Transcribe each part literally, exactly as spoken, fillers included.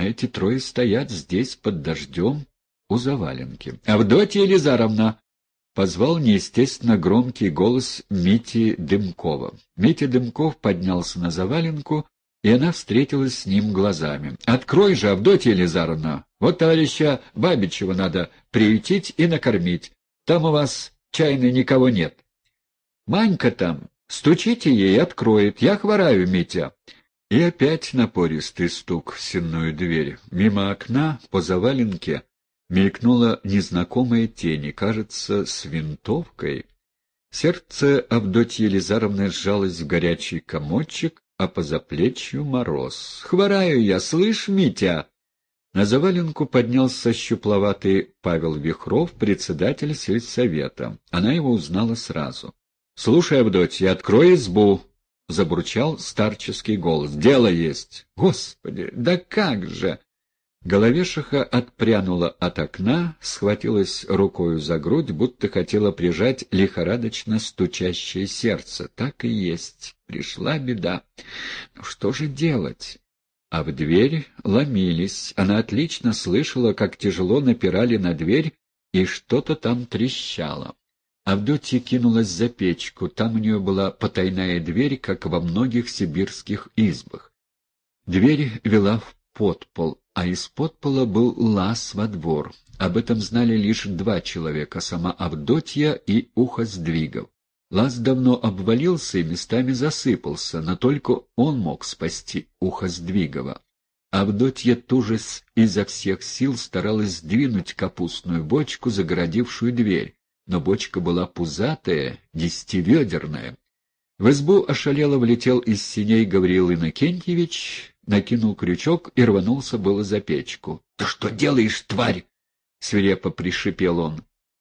а эти трое стоят здесь под дождем у заваленки. — Авдотья Елизаровна! — позвал неестественно громкий голос Мити Дымкова. Митя Дымков поднялся на заваленку, и она встретилась с ним глазами. — Открой же, Авдотья Елизаровна! Вот товарища Бабичева надо приютить и накормить. Там у вас, чайно, никого нет. — Манька там! Стучите ей, откроет. Я хвораю, Митя. И опять напористый стук в сенную дверь. Мимо окна, по заваленке, мелькнула незнакомая тень, кажется, с винтовкой. Сердце Авдотьи Елизаровны сжалось в горячий комочек, а по заплечью мороз. — Хвораю я, слышь, Митя! На заваленку поднялся щупловатый Павел Вихров, председатель сельсовета. Она его узнала сразу. — Слушай, Авдотья, открой избу! — забурчал старческий голос. — Дело есть! — Господи, да как же! Головешиха отпрянула от окна, схватилась рукою за грудь, будто хотела прижать лихорадочно стучащее сердце. Так и есть. Пришла беда. Ну что же делать? А в дверь ломились. Она отлично слышала, как тяжело напирали на дверь, и что-то там трещало. Авдотья кинулась за печку. Там у нее была потайная дверь, как во многих сибирских избах. Дверь вела в подпол, а из подпола был лаз во двор. Об этом знали лишь два человека — сама Авдотья и Ухоздвигов. Лаз давно обвалился и местами засыпался, но только он мог спасти Ухоздвигова. Авдотья тужась изо всех сил старалась сдвинуть капустную бочку, загородившую дверь, но бочка была пузатая, десятиведерная. В избу ошалело влетел из синей Гавриил Иннокентьевич, накинул крючок и рванулся было за печку. — Ты что делаешь, тварь? — свирепо пришипел он.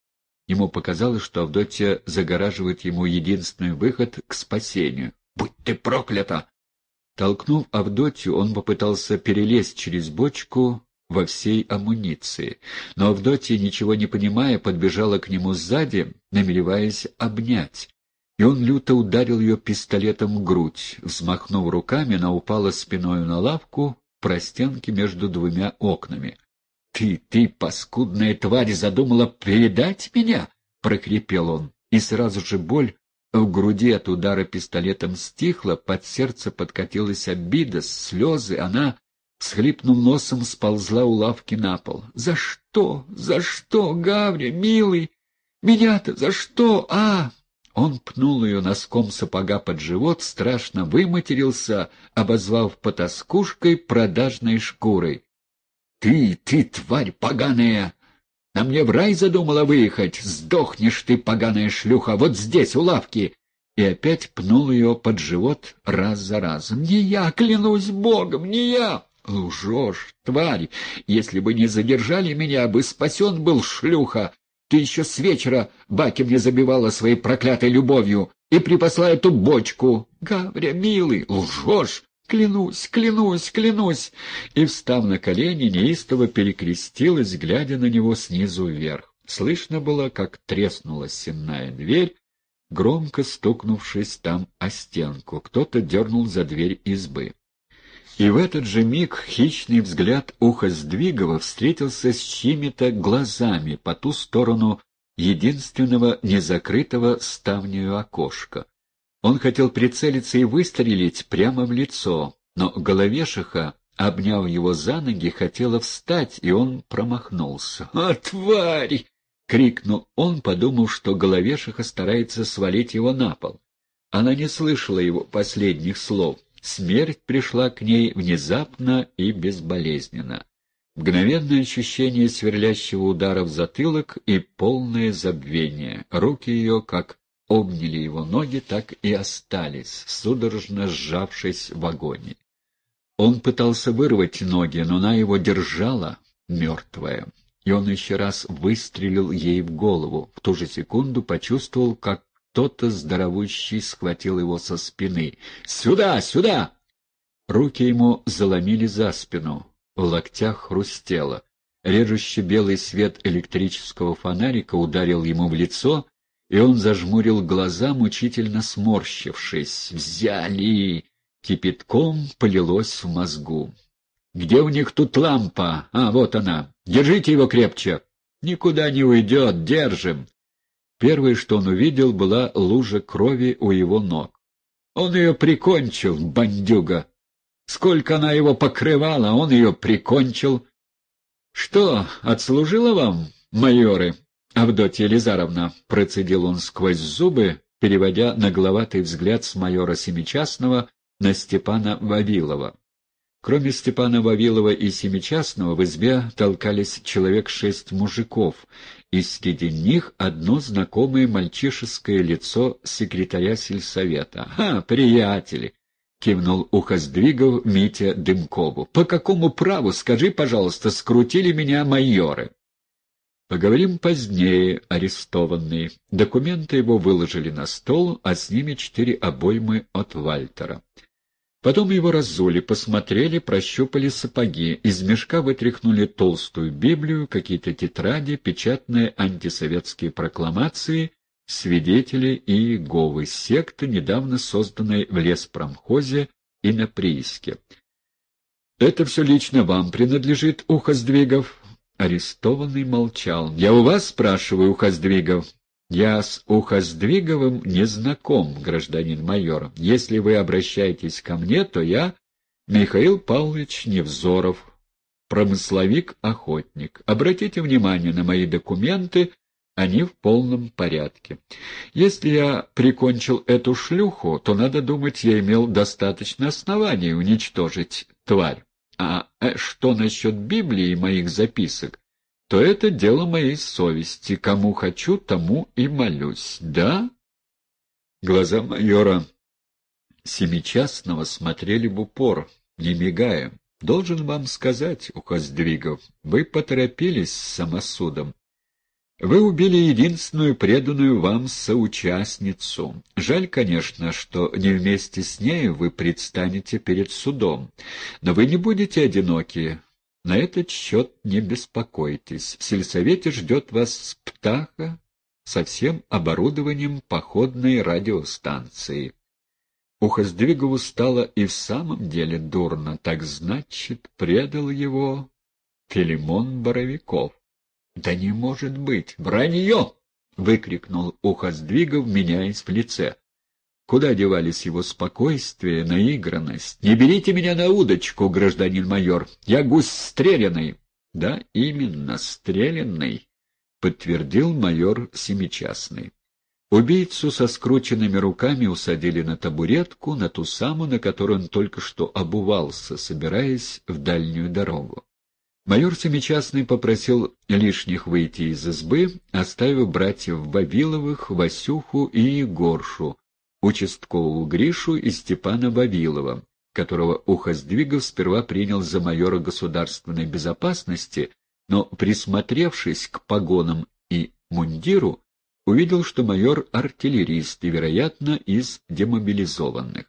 Ему показалось, что Авдотья загораживает ему единственный выход к спасению. — Будь ты проклята! Толкнув Авдотью, он попытался перелезть через бочку во всей амуниции. Но Авдотья, ничего не понимая, подбежала к нему сзади, намереваясь обнять. И он люто ударил ее пистолетом в грудь. Взмахнув руками, она упала спиною на лавку в простенке между двумя окнами. — Ты, ты, паскудная тварь, задумала предать меня? — прохрипел он. И сразу же боль в груди от удара пистолетом стихла, под сердце подкатилась обида, слезы. Она, схлипнув носом, сползла у лавки на пол. — За что? За что, Гавря, милый? Меня-то за что, а? Он пнул ее носком сапога под живот, страшно выматерился, обозвав потаскушкой, продажной шкурой. — Ты, ты, тварь поганая! На мне в рай задумала выехать! Сдохнешь ты, поганая шлюха, вот здесь, у лавки! И опять пнул ее под живот раз за разом. — Не я, клянусь Богом, не я! — Лжешь, тварь! Если бы не задержали меня, бы спасен был, шлюха! Ты еще с вечера баки мне забивала своей проклятой любовью и припасла эту бочку. Гавря, милый, лжешь! Клянусь, клянусь, клянусь!» И, встав на колени, неистово перекрестилась, глядя на него снизу вверх. Слышно было, как треснула сенная дверь, громко стукнувшись там о стенку. Кто-то дернул за дверь избы. И в этот же миг хищный взгляд Ухоздвигова встретился с чьими-то глазами по ту сторону единственного незакрытого ставнею окошка. Он хотел прицелиться и выстрелить прямо в лицо, но Головешиха, обняв его за ноги, хотела встать, и он промахнулся. «А, тварь!» — крикнул он, подумав, что Головешиха старается свалить его на пол. Она не слышала его последних слов. Смерть пришла к ней внезапно и безболезненно. Мгновенное ощущение сверлящего удара в затылок и полное забвение. Руки ее, как обняли его ноги, так и остались, судорожно сжавшись в агонии. Он пытался вырвать ноги, но она его держала, мертвая. И он еще раз выстрелил ей в голову. В ту же секунду почувствовал, как кто-то здоровущий схватил его со спины. «Сюда! Сюда!» Руки ему заломили за спину. В локтях хрустело. Режущий белый свет электрического фонарика ударил ему в лицо, и он зажмурил глаза, мучительно сморщившись. «Взяли!» Кипятком полилось в мозгу. Где у них тут лампа? А, вот она. Держите его крепче. Никуда не уйдет, держим. Первое, что он увидел, была лужа крови у его ног. Он ее прикончил, бандюга. Сколько она его покрывала, он ее прикончил. Что, отслужила вам, майоры, Авдотья Елизаровна? Процедил он сквозь зубы, переводя нагловатый взгляд с майора Семичастного на Степана Вавилова. Кроме Степана Вавилова и Семичастного в избе толкались человек шесть мужиков, и среди них одно знакомое мальчишеское лицо секретаря сельсовета. «Ха, приятели!» — кивнул ухоздвигов Митя Дымкову. «По какому праву, скажи, пожалуйста, скрутили меня майоры?» «Поговорим позднее, арестованный». Документы его выложили на стол, а с ними четыре обоймы от Вальтера. Потом его разули, посмотрели, прощупали сапоги, из мешка вытряхнули толстую Библию, какие-то тетради, печатные антисоветские прокламации, свидетели и Иеговы, секты, недавно созданной в леспромхозе и на прииске. «Это все лично вам принадлежит, Ухоздвигов?» Арестованный молчал. «Я у вас спрашиваю, Ухоздвигов?» «Я с Ухоздвиговым не знаком, гражданин майор. Если вы обращаетесь ко мне, то я Михаил Павлович Невзоров, промысловик-охотник. Обратите внимание на мои документы, они в полном порядке. Если я прикончил эту шлюху, то, надо думать, я имел достаточно оснований уничтожить тварь. А что насчет Библии и моих записок, то это дело моей совести. Кому хочу, тому и молюсь. Да?» Глаза майора Семичастного смотрели в упор, не мигая. «Должен вам сказать, Ухоздвигов, вы поторопились с самосудом. Вы убили единственную преданную вам соучастницу. Жаль, конечно, что не вместе с нею вы предстанете перед судом, но вы не будете одиноки. На этот счет не беспокойтесь. В сельсовете ждет вас птаха со всем оборудованием походной радиостанции». Ухоздвигову стало и в самом деле дурно. Так значит, предал его Филимон Боровиков. «Да не может быть! Вранье!» — выкрикнул Ухоздвигов, меняясь в лице. Куда девались его спокойствие, наигранность? «Не берите меня на удочку, гражданин майор! Я гусь стреляный!» «Да, именно, стреляный!» — подтвердил майор Семичастный. Убийцу со скрученными руками усадили на табуретку, на ту самую, на которой он только что обувался, собираясь в дальнюю дорогу. Майор Семичастный попросил лишних выйти из избы, оставив братьев Вавиловых, Васюху и Егоршу, участкового Гришу и Степана Вавилова, которого Ухоздвигов сперва принял за майора государственной безопасности, но, присмотревшись к погонам и мундиру, увидел, что майор артиллерист и, вероятно, из демобилизованных.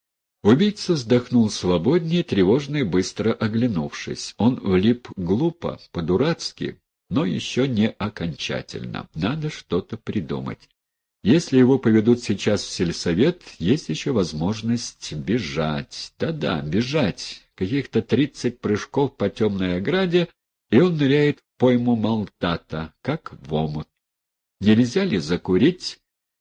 Убийца вздохнул свободнее, тревожно и быстро оглянувшись. Он влип глупо, по-дурацки, но еще не окончательно. Надо что-то придумать. Если его поведут сейчас в сельсовет, есть еще возможность бежать. Да-да, бежать. Каких-то тридцать прыжков по темной ограде, и он ныряет в пойму Малтата, как в омут. Нельзя ли закурить?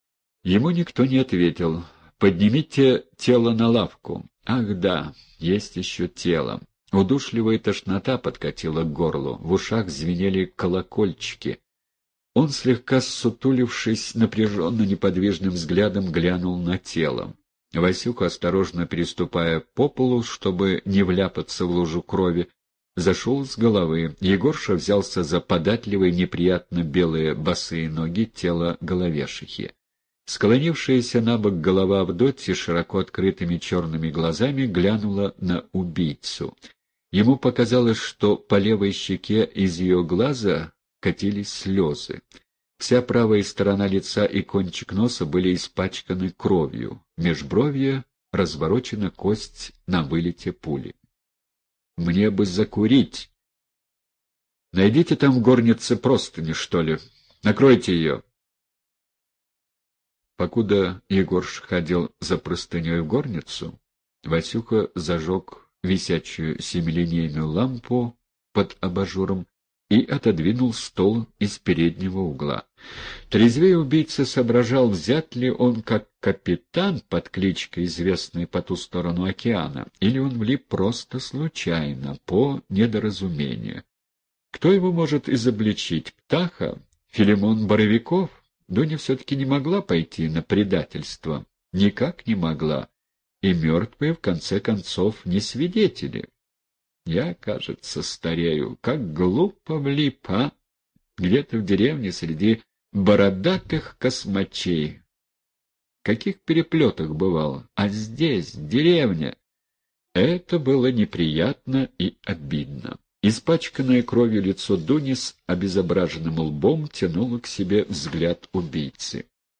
Ему никто не ответил. «Поднимите тело на лавку». Ах да, есть еще тело. Удушливая тошнота подкатила к горлу, в ушах звенели колокольчики. Он, слегка ссутулившись, напряженно неподвижным взглядом глянул на тело. Васюка, осторожно переступая по полу, чтобы не вляпаться в лужу крови, зашел с головы. Егорша взялся за податливые, неприятно белые босые ноги тела головешихи. Склонившаяся на бок голова Авдотьи широко открытыми черными глазами глянула на убийцу. Ему показалось, что по левой щеке из ее глаза катились слезы. Вся правая сторона лица и кончик носа были испачканы кровью. Межбровье разворочена кость на вылете пули. «Мне бы закурить!» «Найдите там в горнице простыни, что ли. Накройте ее!» Покуда Егорш ходил за простыней в горницу, Васюка зажег висячую семилинейную лампу под абажуром и отодвинул стол из переднего угла. Трезвее убийца соображал, взят ли он как капитан под кличкой, известной по ту сторону океана, или он влип просто случайно, по недоразумению. Кто его может изобличить? Птаха? Филимон Боровиков? Дуня все-таки не могла пойти на предательство. Никак не могла. И мертвые, в конце концов, не свидетели. Я, кажется, старею. Как глупо влип, а? Где-то в деревне среди бородатых космачей. В каких переплетах бывало? А здесь, деревня. Это было неприятно и обидно. Испачканное кровью лицо Дуни с обезображенным лбом тянуло к себе взгляд убийцы.